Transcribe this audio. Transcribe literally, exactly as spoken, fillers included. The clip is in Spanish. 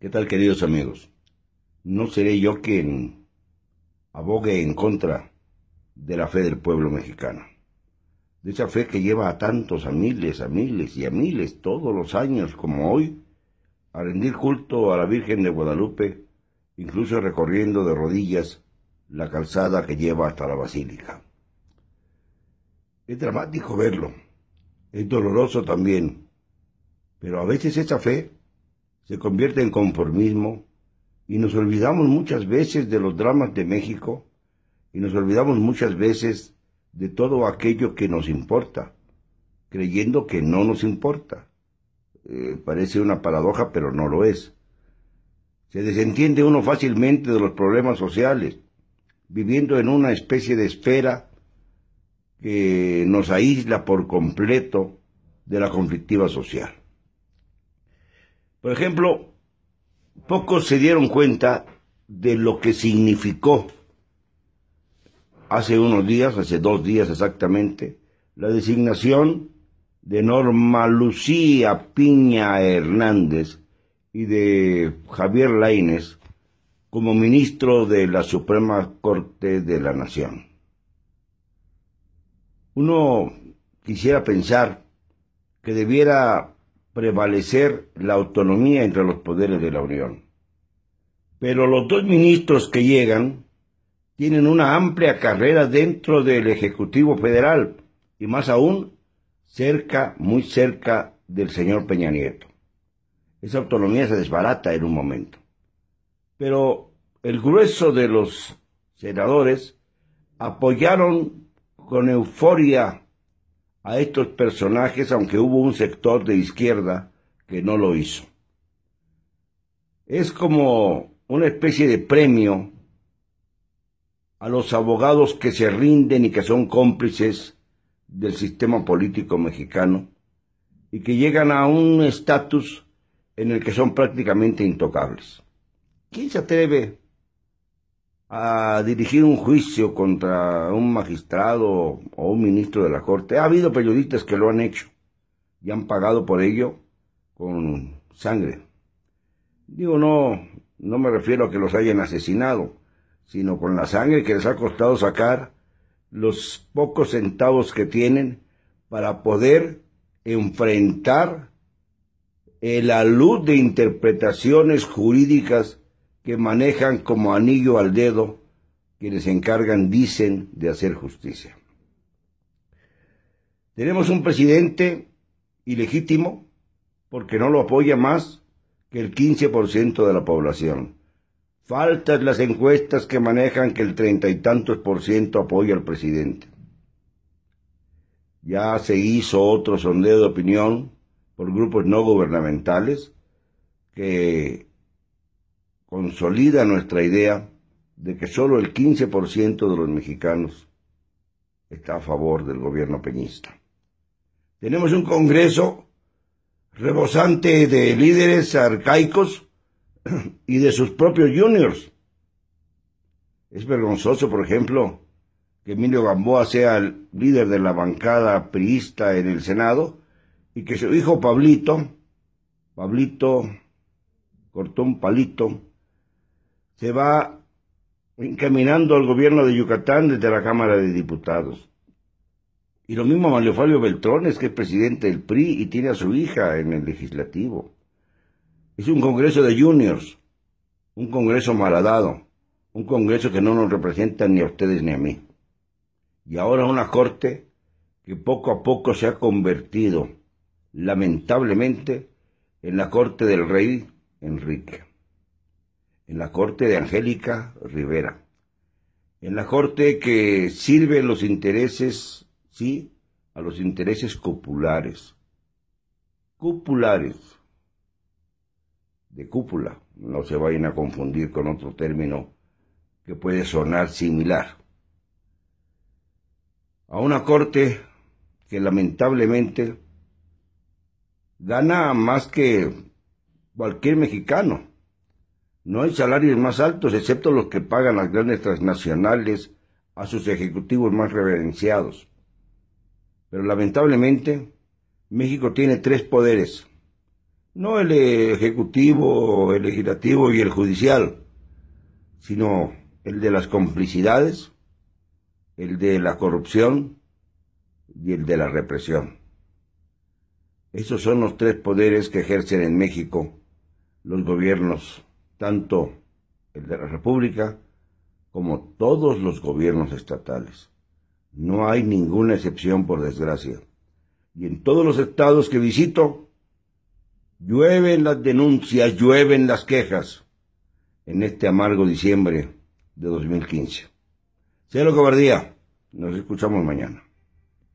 ¿Qué tal, queridos amigos? No seré yo quien abogue en contra de la fe del pueblo mexicano, de esa fe que lleva a tantos, a miles, a miles y a miles todos los años como hoy, a rendir culto a la Virgen de Guadalupe, incluso recorriendo de rodillas la calzada que lleva hasta la basílica. Es dramático verlo, es doloroso también, pero a veces esa fe se convierte en conformismo y nos olvidamos muchas veces de los dramas de México y nos olvidamos muchas veces de todo aquello que nos importa, creyendo que no nos importa. Eh, parece una paradoja, pero no lo es. Se desentiende uno fácilmente de los problemas sociales, viviendo en una especie de esfera que nos aísla por completo de la conflictiva social. Por ejemplo, pocos se dieron cuenta de lo que significó hace unos días, hace dos días exactamente, la designación de Norma Lucía Piña Hernández y de Javier Lainez como ministro de la Suprema Corte de la Nación. Uno quisiera pensar que debiera prevalecer la autonomía entre los poderes de la Unión. Pero los dos ministros que llegan tienen una amplia carrera dentro del Ejecutivo Federal y más aún cerca, muy cerca del señor Peña Nieto. Esa autonomía se desbarata en un momento. Pero el grueso de los senadores apoyaron con euforia a estos personajes, aunque hubo un sector de izquierda que no lo hizo. Es como una especie de premio a los abogados que se rinden y que son cómplices del sistema político mexicano y que llegan a un estatus en el que son prácticamente intocables. ¿Quién se atreve a dirigir un juicio contra un magistrado o un ministro de la Corte? Ha habido periodistas que lo han hecho y han pagado por ello con sangre. Digo, no, no me refiero a que los hayan asesinado, sino con la sangre que les ha costado sacar los pocos centavos que tienen para poder enfrentar la luz de interpretaciones jurídicas que manejan como anillo al dedo quienes se encargan, dicen, de hacer justicia. Tenemos un presidente ilegítimo porque no lo apoya más que el quince por ciento de la población. Faltas las encuestas que manejan que el treinta y tantos por ciento apoya al presidente. Ya se hizo otro sondeo de opinión por grupos no gubernamentales que consolida nuestra idea de que solo el quince por ciento de los mexicanos está a favor del gobierno peñista. Tenemos un Congreso rebosante de líderes arcaicos y de sus propios juniors. Es vergonzoso, por ejemplo, que Emilio Gamboa sea el líder de la bancada priista en el Senado y que su hijo Pablito, Pablito cortó un palito, se va encaminando al gobierno de Yucatán desde la Cámara de Diputados. Y lo mismo Manlio Fabio Beltrones, que es presidente del P R I y tiene a su hija en el legislativo. Es un congreso de juniors, un congreso malhadado, un congreso que no nos representa ni a ustedes ni a mí. Y ahora una corte que poco a poco se ha convertido, lamentablemente, en la corte del rey Enrique, en la corte de Angélica Rivera, en la corte que sirve los intereses, sí, a los intereses cupulares, cupulares, de cúpula, no se vayan a confundir con otro término que puede sonar similar. A una corte que lamentablemente gana más que cualquier mexicano. No hay salarios más altos, excepto los que pagan las grandes transnacionales a sus ejecutivos más reverenciados. Pero lamentablemente, México tiene tres poderes: No el ejecutivo, el legislativo y el judicial, sino el de las complicidades, el de la corrupción y el de la represión. Esos son los tres poderes que ejercen en México los gobiernos, tanto el de la República como todos los gobiernos estatales. No hay ninguna excepción, por desgracia. Y en todos los estados que visito, llueven las denuncias, llueven las quejas en este amargo diciembre de dos mil quince. Cero cobardía. Nos escuchamos mañana.